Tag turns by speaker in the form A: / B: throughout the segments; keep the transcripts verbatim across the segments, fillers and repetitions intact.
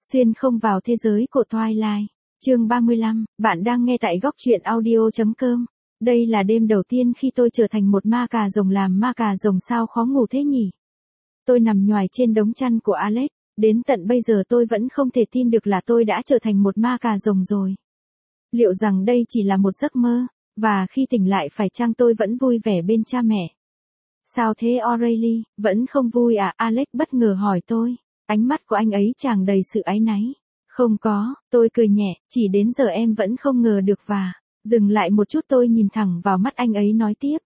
A: Xuyên không vào thế giới của Twilight. Chương ba mươi lăm, bạn đang nghe tại góc truyện audio.com. Đây là đêm đầu tiên khi tôi trở thành một ma cà rồng, làm ma cà rồng sao khó ngủ thế nhỉ? Tôi nằm nhoài trên đống chăn của Alex, đến tận bây giờ tôi vẫn không thể tin được là tôi đã trở thành một ma cà rồng rồi. Liệu rằng đây chỉ là một giấc mơ, và khi tỉnh lại phải chăng tôi vẫn vui vẻ bên cha mẹ? Sao thế O'Reilly, vẫn không vui à? Alex bất ngờ hỏi tôi. Ánh mắt của anh ấy tràn đầy sự áy náy. Không có, tôi cười nhẹ, chỉ đến giờ em vẫn không ngờ được và... Dừng lại một chút, tôi nhìn thẳng vào mắt anh ấy nói tiếp.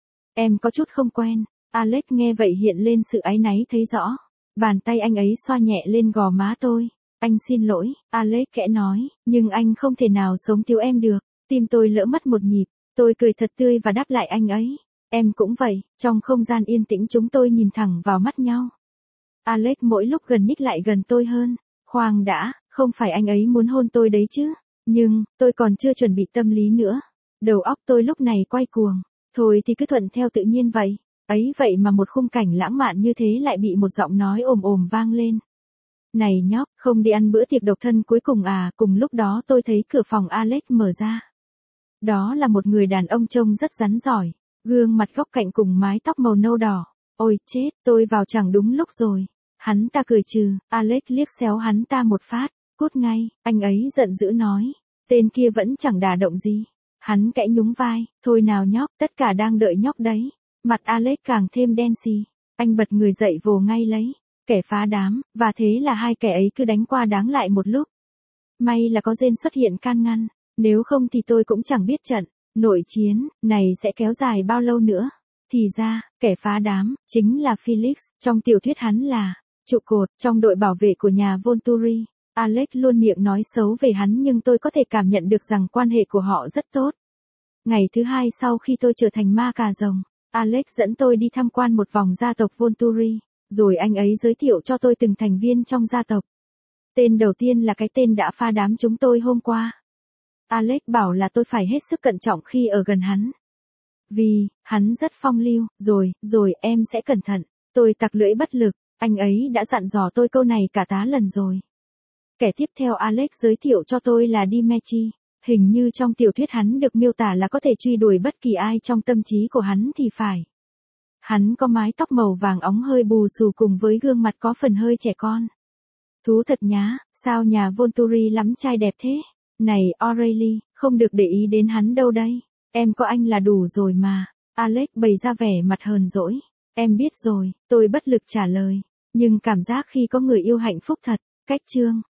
A: Em có chút không quen. Alex nghe vậy hiện lên sự áy náy thấy rõ. Bàn tay anh ấy xoa nhẹ lên gò má tôi. Anh xin lỗi, Alex khẽ nói, nhưng anh không thể nào sống thiếu em được. Tim tôi lỡ mất một nhịp, tôi cười thật tươi và đáp lại anh ấy. Em cũng vậy. Trong không gian yên tĩnh chúng tôi nhìn thẳng vào mắt nhau. Alex mỗi lúc gần nhích lại gần tôi hơn. Khoan đã, không phải anh ấy muốn hôn tôi đấy chứ. Nhưng, tôi còn chưa chuẩn bị tâm lý nữa. Đầu óc tôi lúc này quay cuồng. Thôi thì cứ thuận theo tự nhiên vậy. Ấy vậy mà một khung cảnh lãng mạn như thế lại bị một giọng nói ồm ồm vang lên. Này nhóc, không đi ăn bữa tiệc độc thân cuối cùng à? Cùng lúc đó tôi thấy cửa phòng Alex mở ra. Đó là một người đàn ông trông rất rắn giỏi. Gương mặt góc cạnh cùng mái tóc màu nâu đỏ. Ôi chết, tôi vào chẳng đúng lúc rồi. Hắn ta cười trừ, Alex liếc xéo hắn ta một phát. Cút ngay, anh ấy giận dữ nói. Tên kia vẫn chẳng đả động gì. Hắn kẽ nhún vai, thôi nào nhóc, tất cả đang đợi nhóc đấy. Mặt Alex càng thêm đen xì. Anh bật người dậy vồ ngay lấy. Kẻ phá đám, và thế là hai kẻ ấy cứ đánh qua đáng lại một lúc. May là có Jane xuất hiện can ngăn. Nếu không thì tôi cũng chẳng biết trận nội chiến này sẽ kéo dài bao lâu nữa. Thì ra, kẻ phá đám, chính là Felix. Trong tiểu thuyết hắn là trụ cột trong đội bảo vệ của nhà Volturi. Alex luôn miệng nói xấu về hắn nhưng tôi có thể cảm nhận được rằng quan hệ của họ rất tốt. Ngày thứ hai sau khi tôi trở thành ma cà rồng, Alex dẫn tôi đi tham quan một vòng gia tộc Volturi, rồi anh ấy giới thiệu cho tôi từng thành viên trong gia tộc. Tên đầu tiên là cái tên đã phá đám chúng tôi hôm qua. Alex bảo là tôi phải hết sức cẩn trọng khi ở gần hắn. Vì, hắn rất phong lưu, rồi, rồi em sẽ cẩn thận. Tôi tặc lưỡi bất lực, anh ấy đã dặn dò tôi câu này cả tá lần rồi. Kẻ tiếp theo Alex giới thiệu cho tôi là Dimitri. Hình như trong tiểu thuyết hắn được miêu tả là có thể truy đuổi bất kỳ ai trong tâm trí của hắn thì phải. Hắn có mái tóc màu vàng óng hơi bù xù cùng với gương mặt có phần hơi trẻ con. Thú thật nhá, sao nhà Volturi lắm trai đẹp thế? Này O'Reilly, không được để ý đến hắn đâu đây. Em có anh là đủ rồi mà. Alex bày ra vẻ mặt hờn dỗi. Em biết rồi, tôi bất lực trả lời. Nhưng cảm giác khi có người yêu hạnh phúc thật. Cách chương,